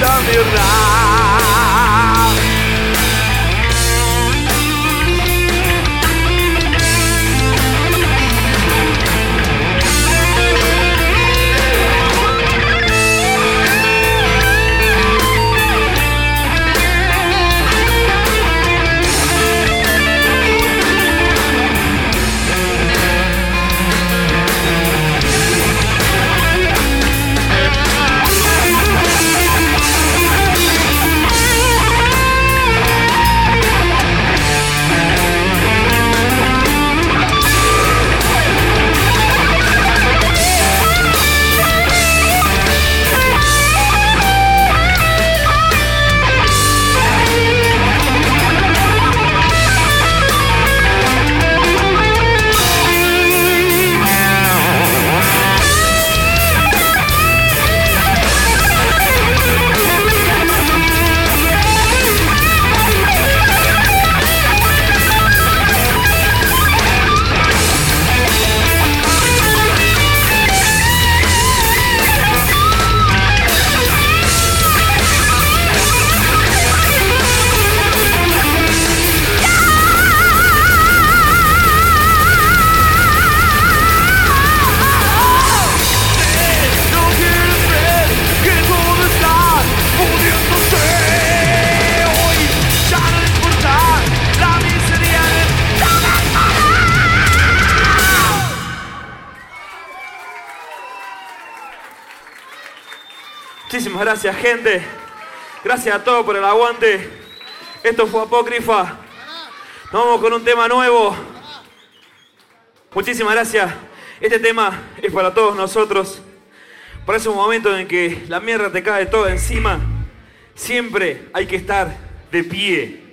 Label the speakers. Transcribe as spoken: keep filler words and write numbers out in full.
Speaker 1: la mierda. Muchísimas gracias, gente. Gracias a todos por el aguante. Esto fue Apócrifa. Nos vamos con un tema nuevo. Muchísimas gracias. Este tema es para todos nosotros. Para esos momentos en que la mierda te cae toda encima, siempre hay que estar de pie.